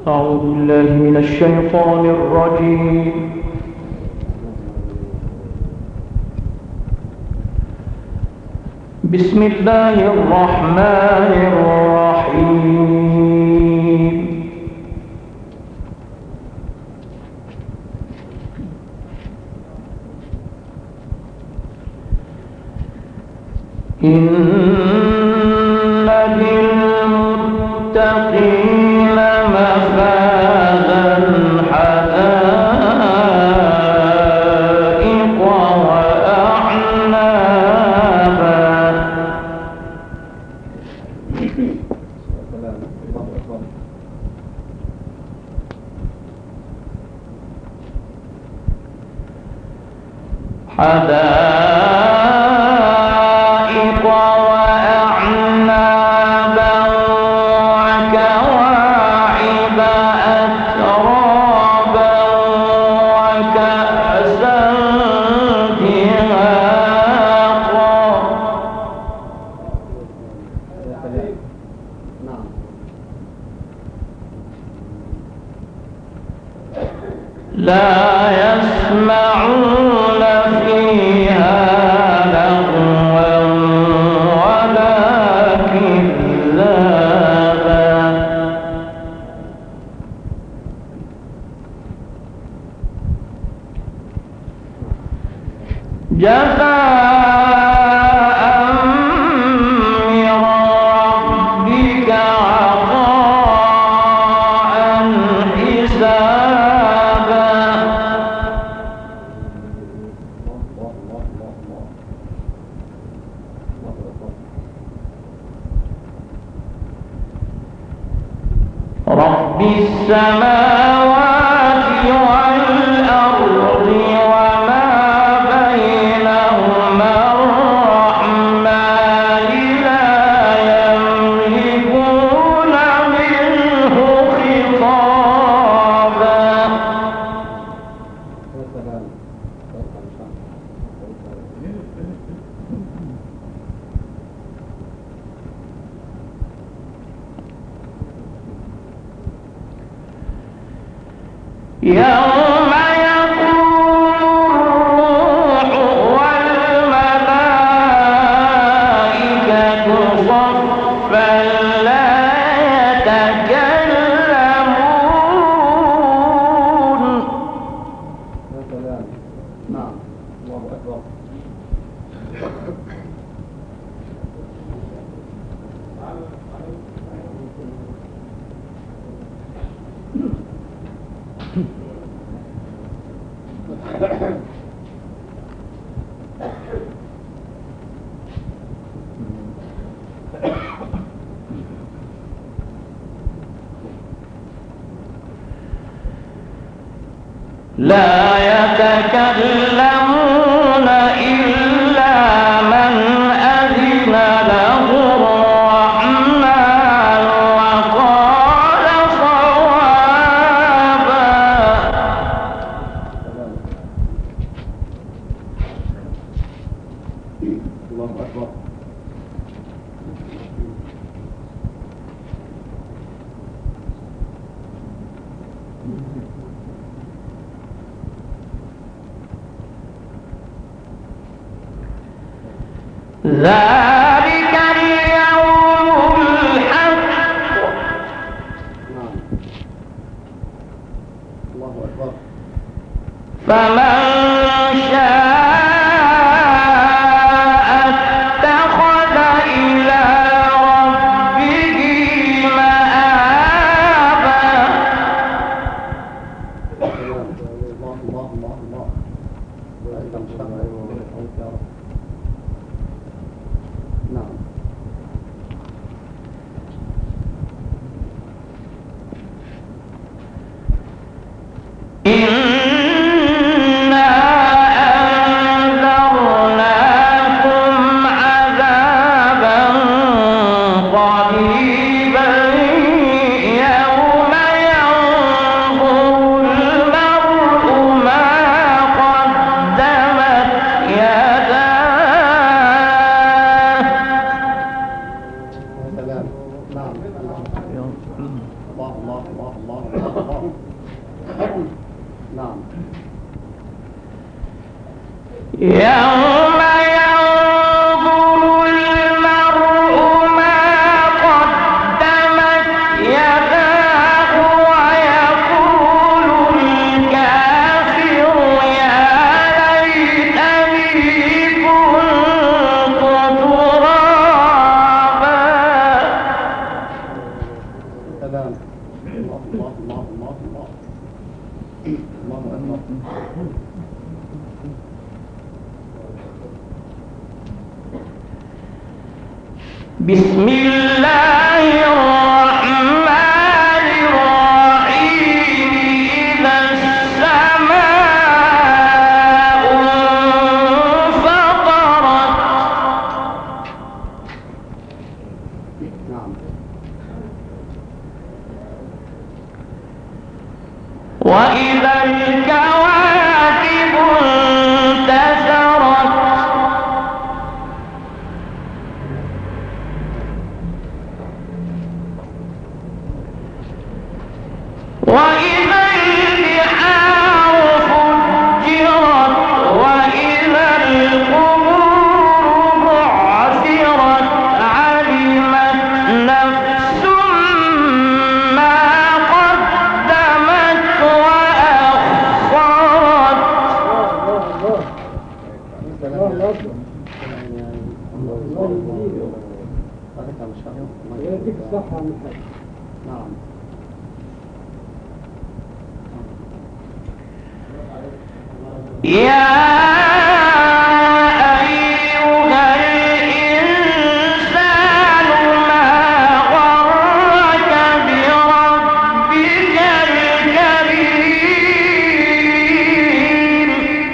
أعوذ بالله من الشيطان الرجيم. بسم الله الرحمن الرحيم. إن للمتقين مفازا حدائق وأعنابا. حدائق وأعنابا وكواعب أترابا وكأسا دهاقا. لا يسمعون فيها لغوا ولا كذابا. جزاء من ربك عطاء حسابا. رب السماوات والأرض وما بينهما الرحمن لا يملكون منه خطابا. يوم يقول الروح والملائكة صفا لا يتكلمون. نعم. الله أكبر. لا يتكلمون إلا من أذن له الرحمن وقال صوابا. الله أكبر. ذلك اليوم الحق. نعم. الله أكبر. فمن شاء اتخذ إلى ربه مآبا. الله. نعم. إن الله الله الله الله الله الله. نعم. يوم ينظر المرء ما قدمت يداه ويقول الكافر يا ليتني كنت ترابا. سلام. الله الله الله الله الله. الله أكبر. بسم الله الرحمن الرحيم. إذا السماء انفطرت نعم. وإذا الكواكب انتثرت وإذا البحار فجرت وإذا القبور بعثرت علمت نفس ما قدمت وأخرت. يديك الصحة من حاجة. نعم. يا أيها الإنسان ما غرك بربك الكريم.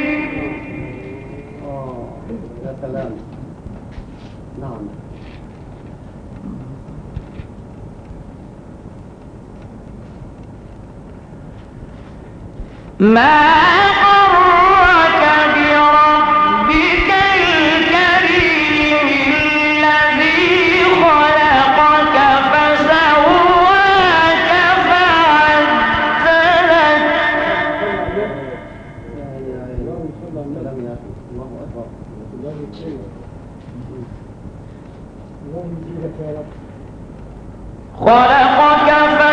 يا سلام. نعم. ما غرك بربك الكريم الذي خلقك فسواك فعدلك. سلام يا أخي. الله أكبر. خلقك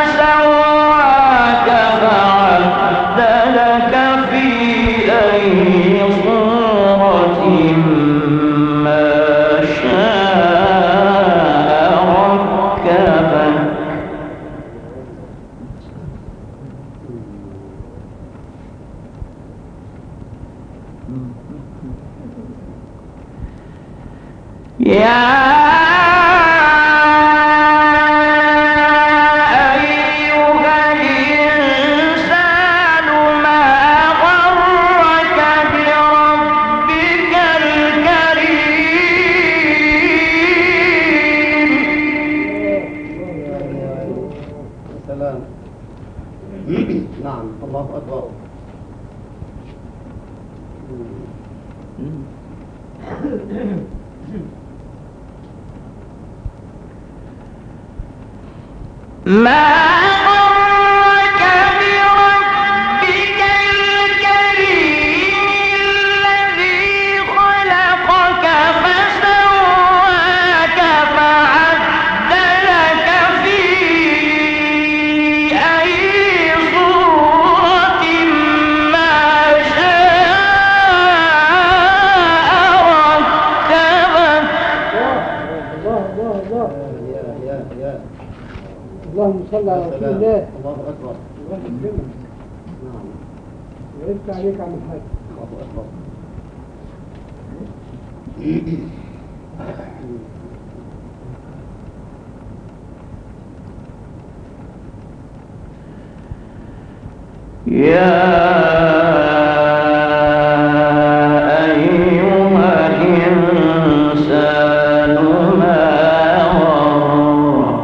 فسواك فعدلك في أي صورة ما شاء ركبك. يا أيها الإنسان ما غرك بربك الكريم. سلام. نعم. الله أكبر. ما غرك بربك الكريم الذي خلقك فسواك فعدلك في أي صورة ما شاء ركبك. يا اللهم صل على رسول الله. الله أكبر. الله يكرمك. نعم. ويفتح عليك عن الحاج. الله أكبر. يا أيها الإنسان ما غرك.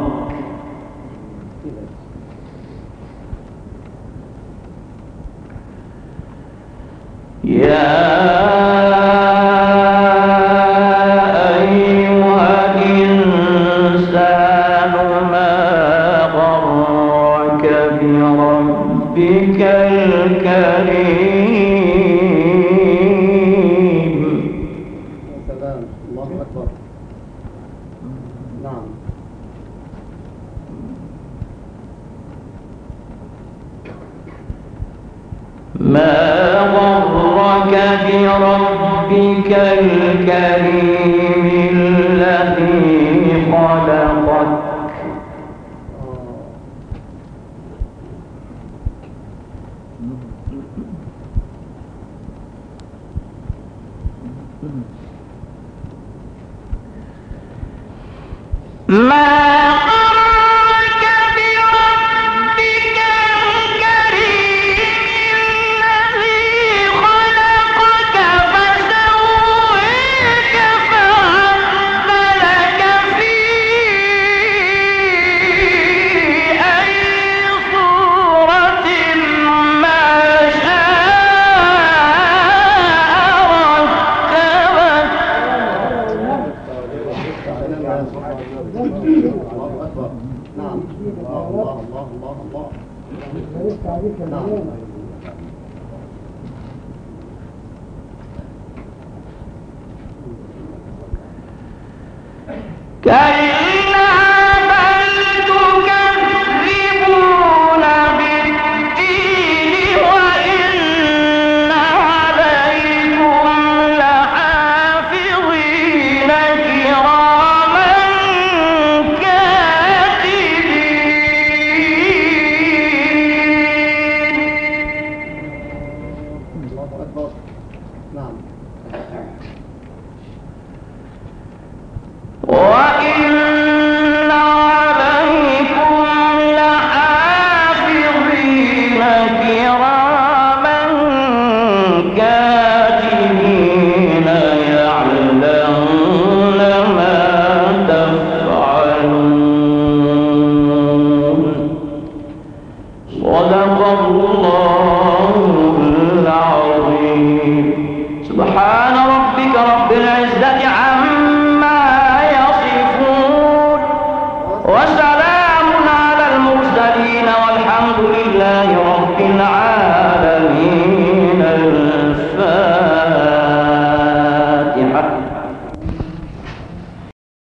يا أيها الإنسان ما غرك ربك الكريم. يا سلام، الله أكبر. نعم. ما غرك بربك الكريم الذي خلقك ما غرك بربك الكريم الذي خلقك فسويك فعدلك في أي صورة ما شاء ركبك. الله أكبر. نعم. الله الله الله الله الله. عرفت عليك نعم. الآن. كيف